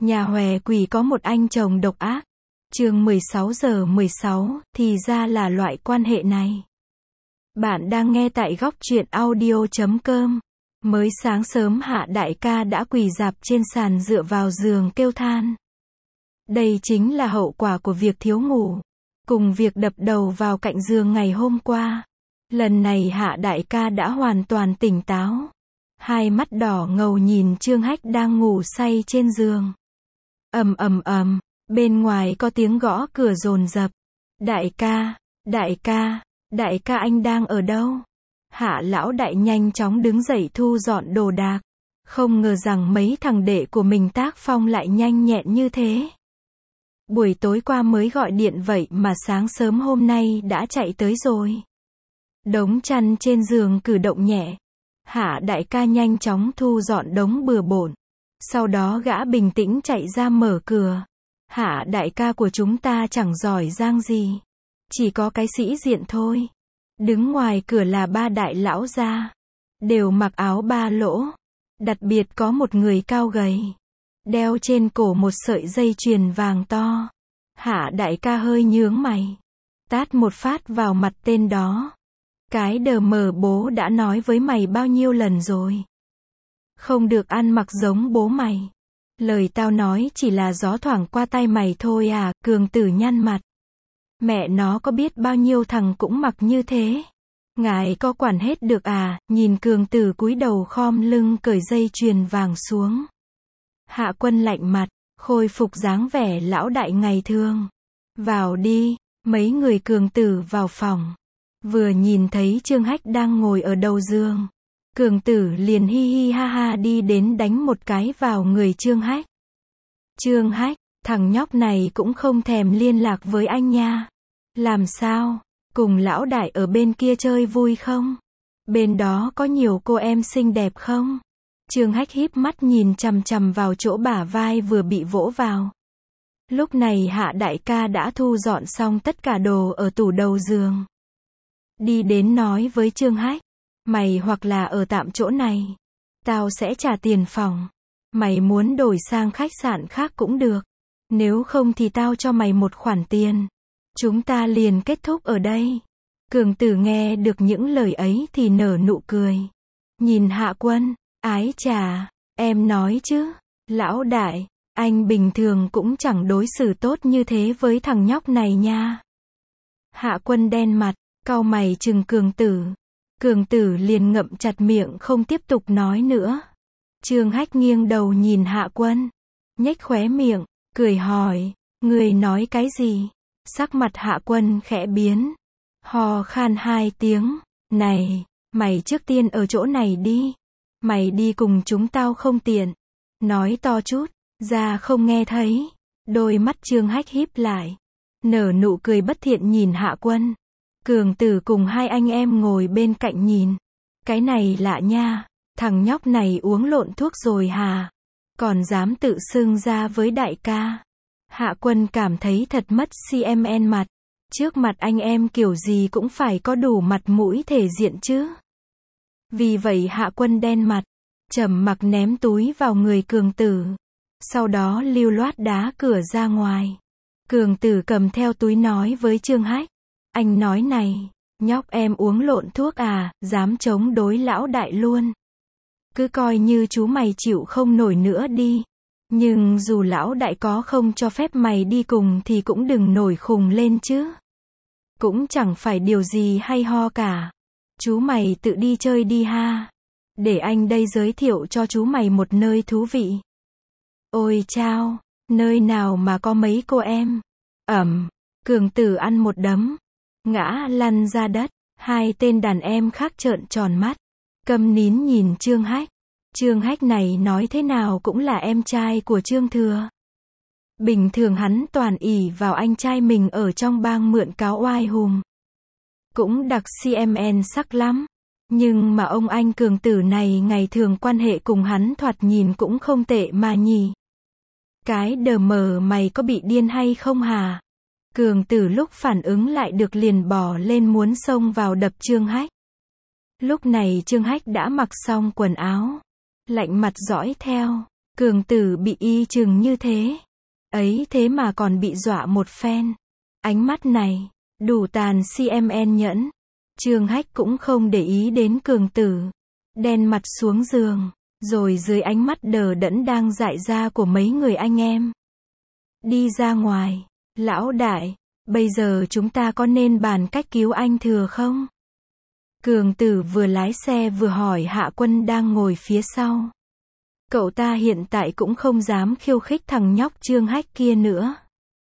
Nhà hòe quỷ có một anh chồng độc ác. Chương 16:16, thì ra là loại quan hệ này. Bạn đang nghe tại góc truyện audio.com. Mới sáng sớm Hạ đại ca đã quỳ rạp trên sàn dựa vào giường kêu than. Đây chính là hậu quả của việc thiếu ngủ, cùng việc đập đầu vào cạnh giường ngày hôm qua. Lần này Hạ đại ca đã hoàn toàn tỉnh táo. Hai mắt đỏ ngầu nhìn Trương Hách đang ngủ say trên giường. Ầm ầm ầm, bên ngoài có tiếng gõ cửa dồn dập. Đại ca, đại ca, đại ca anh đang ở đâu? Hạ lão đại nhanh chóng đứng dậy thu dọn đồ đạc. Không ngờ rằng mấy thằng đệ của mình tác phong lại nhanh nhẹn như thế. Buổi tối qua mới gọi điện vậy mà sáng sớm hôm nay đã chạy tới rồi. Đống chăn trên giường cử động nhẹ. Hạ đại ca nhanh chóng thu dọn đống bừa bộn. Sau đó gã bình tĩnh chạy ra mở cửa. Hạ đại ca của chúng ta chẳng giỏi giang gì. Chỉ có cái sĩ diện thôi. Đứng ngoài cửa là ba đại lão gia. Đều mặc áo ba lỗ. Đặc biệt có một người cao gầy. Đeo trên cổ một sợi dây chuyền vàng to. Hạ đại ca hơi nhướng mày. Tát một phát vào mặt tên đó. Cái đờ mờ bố đã nói với mày bao nhiêu lần rồi. Không được ăn mặc giống bố mày. Lời tao nói chỉ là gió thoảng qua tai mày thôi à, Cường Tử nhăn mặt. Mẹ nó có biết bao nhiêu thằng cũng mặc như thế. Ngài có quản hết được à, nhìn Cường Tử cúi đầu khom lưng cởi dây chuyền vàng xuống. Hạ Quân lạnh mặt, khôi phục dáng vẻ lão đại ngày thường. Vào đi, mấy người Cường Tử vào phòng. Vừa nhìn thấy Trương Hách đang ngồi ở đầu giường. Cường Tử liền hi hi ha ha đi đến đánh một cái vào người Trương Hách. Trương Hách, thằng nhóc này cũng không thèm liên lạc với anh nha. Làm sao, cùng lão đại ở bên kia chơi vui không? Bên đó có nhiều cô em xinh đẹp không? Trương Hách híp mắt nhìn chằm chằm vào chỗ bả vai vừa bị vỗ vào. Lúc này Hạ đại ca đã thu dọn xong tất cả đồ ở tủ đầu giường. Đi đến nói với Trương Hách. Mày hoặc là ở tạm chỗ này. Tao sẽ trả tiền phòng. Mày muốn đổi sang khách sạn khác cũng được. Nếu không thì tao cho mày một khoản tiền. Chúng ta liền kết thúc ở đây. Cường Tử nghe được những lời ấy thì nở nụ cười. Nhìn Hạ Quân, ái chà, em nói chứ. Lão đại, anh bình thường cũng chẳng đối xử tốt như thế với thằng nhóc này nha. Hạ Quân đen mặt, cau mày trừng Cường Tử. Cường Tử liền ngậm chặt miệng không tiếp tục nói nữa. Trương Hách nghiêng đầu nhìn Hạ Quân. Nhếch khóe miệng, cười hỏi, người nói cái gì? Sắc mặt Hạ Quân khẽ biến. Hò khan hai tiếng. Này, mày trước tiên ở chỗ này đi. Mày đi cùng chúng tao không tiện. Nói to chút, ra không nghe thấy. Đôi mắt Trương Hách híp lại. Nở nụ cười bất thiện nhìn Hạ Quân. Cường Tử cùng hai anh em ngồi bên cạnh nhìn. Cái này lạ nha, thằng nhóc này uống lộn thuốc rồi hà? Còn dám tự xưng ra với đại ca. Hạ Quân cảm thấy thật mất cmn mặt. Trước mặt anh em kiểu gì cũng phải có đủ mặt mũi thể diện chứ. Vì vậy Hạ Quân đen mặt, trầm mặc ném túi vào người Cường Tử. Sau đó lưu loát đá cửa ra ngoài. Cường Tử cầm theo túi nói với Trương Hách. Anh nói này, nhóc em uống lộn thuốc à, dám chống đối lão đại luôn. Cứ coi như chú mày chịu không nổi nữa đi. Nhưng dù lão đại có không cho phép mày đi cùng thì cũng đừng nổi khùng lên chứ. Cũng chẳng phải điều gì hay ho cả. Chú mày tự đi chơi đi ha. Để anh đây giới thiệu cho chú mày một nơi thú vị. Ôi chao, nơi nào mà có mấy cô em. Cường Tử ăn một đấm. Ngã lăn ra đất. Hai tên đàn em khác trợn tròn mắt. Câm nín nhìn Trương Hách. Trương Hách này nói thế nào cũng là em trai của Trương Thừa. Bình thường hắn toàn ỷ vào anh trai mình ở trong bang mượn cáo oai hùm. Cũng đặc cmn sắc lắm. Nhưng mà ông anh Cường Tử này ngày thường quan hệ cùng hắn thoạt nhìn cũng không tệ mà nhỉ. Cái đờ mờ mày có bị điên hay không hả? Cường Tử lúc phản ứng lại được liền bò lên muốn xông vào đập Trương Hách. Lúc này Trương Hách đã mặc xong quần áo. Lạnh mặt dõi theo. Cường Tử bị y chừng như thế. Ấy thế mà còn bị dọa một phen. Ánh mắt này, đủ tàn cmn nhẫn. Trương Hách cũng không để ý đến Cường Tử. Đen mặt xuống giường, rồi dưới ánh mắt đờ đẫn đang dại ra của mấy người anh em. Đi ra ngoài, lão đại, bây giờ chúng ta có nên bàn cách cứu anh Thừa không? Cường Tử vừa lái xe vừa hỏi Hạ Quân đang ngồi phía sau. Cậu ta hiện tại cũng không dám khiêu khích thằng nhóc Trương Hách kia nữa.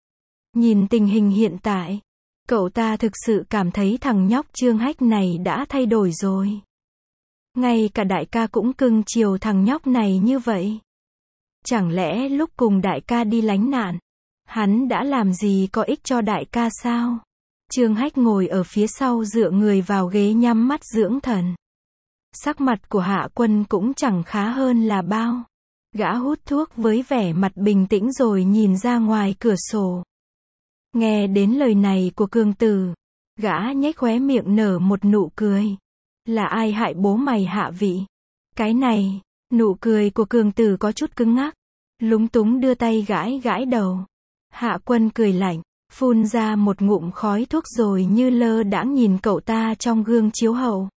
Nhìn tình hình hiện tại, cậu ta thực sự cảm thấy thằng nhóc Trương Hách này đã thay đổi rồi. Ngay cả đại ca cũng cưng chiều thằng nhóc này như vậy. Chẳng lẽ lúc cùng đại ca đi lánh nạn, hắn đã làm gì có ích cho đại ca sao? Trương Hách ngồi ở phía sau dựa người vào ghế nhắm mắt dưỡng thần. Sắc mặt của Hạ Quân cũng chẳng khá hơn là bao. Gã hút thuốc với vẻ mặt bình tĩnh rồi nhìn ra ngoài cửa sổ. Nghe đến lời này của Cường Tử, gã nhếch khóe miệng nở một nụ cười. Là ai hại bố mày Hạ Vị? Cái này, nụ cười của Cường Tử có chút cứng ngắc, lúng túng đưa tay gãi gãi đầu. Hạ Quân cười lạnh, phun ra một ngụm khói thuốc rồi như lơ đãng nhìn cậu ta trong gương chiếu hậu.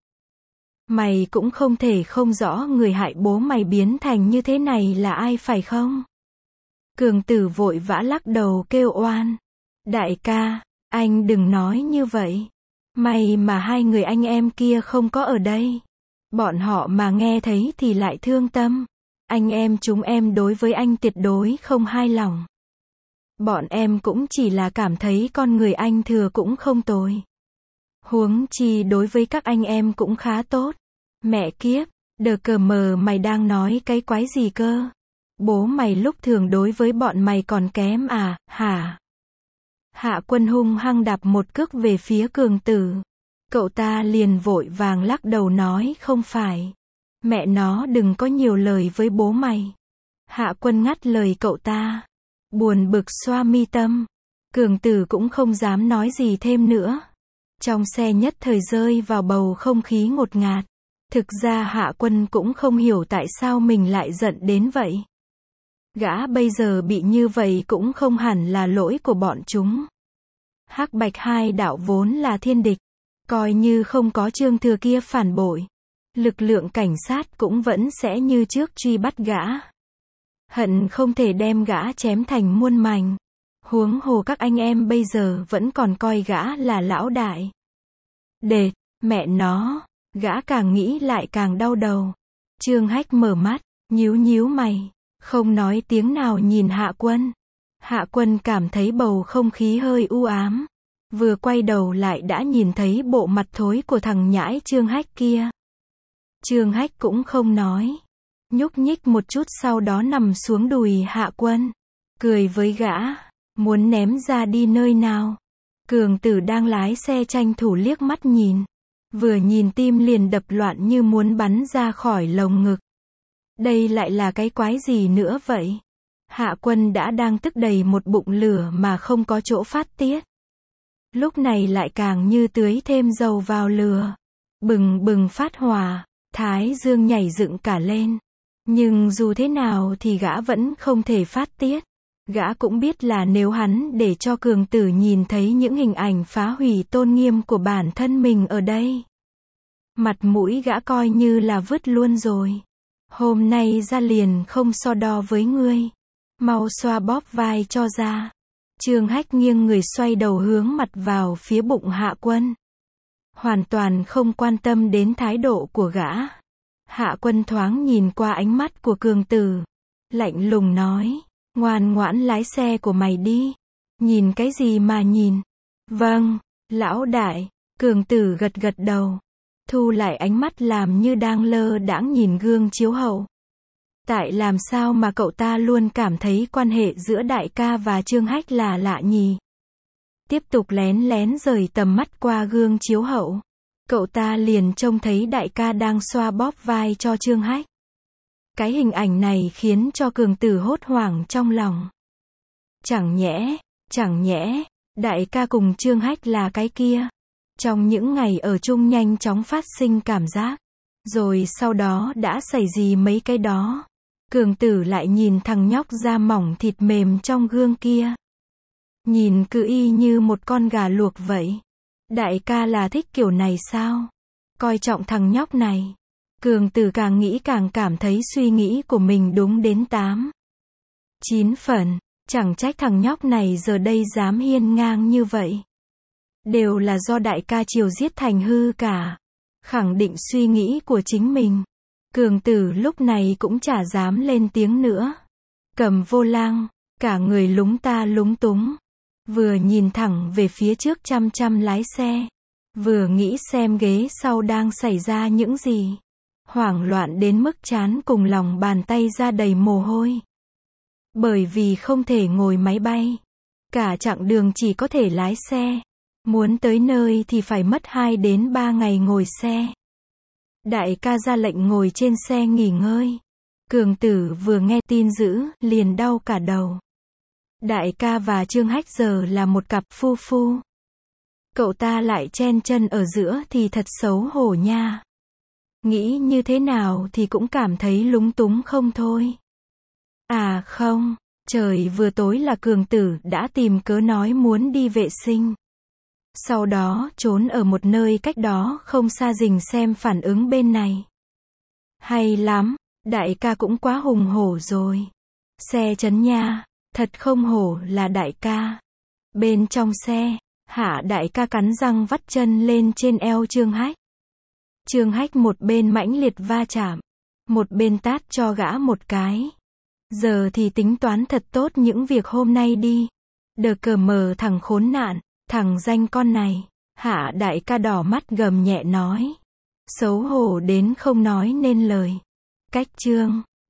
Mày cũng không thể không rõ người hại bố mày biến thành như thế này là ai phải không? Cường Tử vội vã lắc đầu kêu oan. Đại ca, anh đừng nói như vậy. May mà hai người anh em kia không có ở đây. Bọn họ mà nghe thấy thì lại thương tâm. Anh em chúng em đối với anh tuyệt đối không hài lòng. Bọn em cũng chỉ là cảm thấy con người anh Thừa cũng không tồi. Huống chi đối với các anh em cũng khá tốt. Mẹ kiếp, đờ cờ mờ mày đang nói cái quái gì cơ? Bố mày lúc thường đối với bọn mày còn kém à, hả? Hạ Quân hung hăng đạp một cước về phía Cường Tử. Cậu ta liền vội vàng lắc đầu nói không phải. Mẹ nó đừng có nhiều lời với bố mày. Hạ Quân ngắt lời cậu ta. Buồn bực xoa mi tâm. Cường Tử cũng không dám nói gì thêm nữa. Trong xe nhất thời rơi vào bầu không khí ngột ngạt. Thực ra Hạ Quân cũng không hiểu tại sao mình lại giận đến vậy. Gã bây giờ bị như vậy cũng không hẳn là lỗi của bọn chúng. Hắc Bạch hai đạo vốn là thiên địch. Coi như không có Trương Thừa kia phản bội, lực lượng cảnh sát cũng vẫn sẽ như trước truy bắt gã. Hận không thể đem gã chém thành muôn mảnh. Huống hồ các anh em bây giờ vẫn còn coi gã là lão đại. Đệt, mẹ nó, gã càng nghĩ lại càng đau đầu. Trương Hách mở mắt, nhíu nhíu mày, không nói tiếng nào nhìn Hạ Quân. Hạ Quân cảm thấy bầu không khí hơi u ám. Vừa quay đầu lại đã nhìn thấy bộ mặt thối của thằng nhãi Trương Hách kia. Trương Hách cũng không nói. Nhúc nhích một chút sau đó nằm xuống đùi Hạ Quân. Cười với gã. Muốn ném ra đi nơi nào? Cường Tử đang lái xe tranh thủ liếc mắt nhìn. Vừa nhìn tim liền đập loạn như muốn bắn ra khỏi lồng ngực. Đây lại là cái quái gì nữa vậy? Hạ Quân đã đang tức đầy một bụng lửa mà không có chỗ phát tiết. Lúc này lại càng như tưới thêm dầu vào lửa. Bừng bừng phát hỏa, thái dương nhảy dựng cả lên. Nhưng dù thế nào thì gã vẫn không thể phát tiết. Gã cũng biết là nếu hắn để cho Cường Tử nhìn thấy những hình ảnh phá hủy tôn nghiêm của bản thân mình ở đây, mặt mũi gã coi như là vứt luôn rồi. Hôm nay ra liền không so đo với ngươi. Mau xoa bóp vai cho ra. Trương Hách nghiêng người xoay đầu hướng mặt vào phía bụng Hạ Quân. Hoàn toàn không quan tâm đến thái độ của gã. Hạ Quân thoáng nhìn qua ánh mắt của Cường Tử. Lạnh lùng nói. Ngoan ngoãn lái xe của mày đi. Nhìn cái gì mà nhìn? Vâng, lão đại. Cường Tử gật gật đầu. Thu lại ánh mắt làm như đang lơ đãng nhìn gương chiếu hậu. Tại làm sao mà cậu ta luôn cảm thấy quan hệ giữa đại ca và Trương Hách là lạ nhỉ? Tiếp tục lén lén rời tầm mắt qua gương chiếu hậu. Cậu ta liền trông thấy đại ca đang xoa bóp vai cho Trương Hách. Cái hình ảnh này khiến cho Cường Tử hốt hoảng trong lòng. Chẳng nhẽ, đại ca cùng Trương Hách là cái kia. Trong những ngày ở chung nhanh chóng phát sinh cảm giác. Rồi sau đó đã xảy gì mấy cái đó. Cường Tử lại nhìn thằng nhóc da mỏng thịt mềm trong gương kia. Nhìn cứ y như một con gà luộc vậy. Đại ca là thích kiểu này sao? Coi trọng thằng nhóc này. Cường Tử càng nghĩ càng cảm thấy suy nghĩ của mình đúng đến 9 phần. Chẳng trách thằng nhóc này giờ đây dám hiên ngang như vậy. Đều là do đại ca chiều giết thành hư cả. Khẳng định suy nghĩ của chính mình. Cường Tử lúc này cũng chả dám lên tiếng nữa. Cầm vô lăng, cả người lúng ta lúng túng. Vừa nhìn thẳng về phía trước chăm chăm lái xe. Vừa nghĩ xem ghế sau đang xảy ra những gì. Hoảng loạn đến mức trán cùng lòng bàn tay ra đầy mồ hôi. Bởi vì không thể ngồi máy bay. Cả chặng đường chỉ có thể lái xe. Muốn tới nơi thì phải mất 2 đến 3 ngày ngồi xe. Đại ca ra lệnh ngồi trên xe nghỉ ngơi. Cường Tử vừa nghe tin dữ, liền đau cả đầu. Đại ca và Trương Hách giờ là một cặp phu phu. Cậu ta lại chen chân ở giữa thì thật xấu hổ nha. Nghĩ như thế nào thì cũng cảm thấy lúng túng không thôi. À không, trời vừa tối là Cường Tử đã tìm cớ nói muốn đi vệ sinh. Sau đó trốn ở một nơi cách đó không xa rình xem phản ứng bên này. Hay lắm, đại ca cũng quá hùng hổ rồi. Xe chấn nha, thật không hổ là đại ca. Bên trong xe, Hạ đại ca cắn răng vắt chân lên trên eo Trương Hách. Trương Hách một bên mãnh liệt va chạm, một bên tát cho gã một cái. Giờ thì tính toán thật tốt những việc hôm nay đi. Đờ cờ mờ thằng khốn nạn, thằng danh con này. Hạ đại ca đỏ mắt gầm nhẹ nói. Xấu hổ đến không nói nên lời. Cách Trương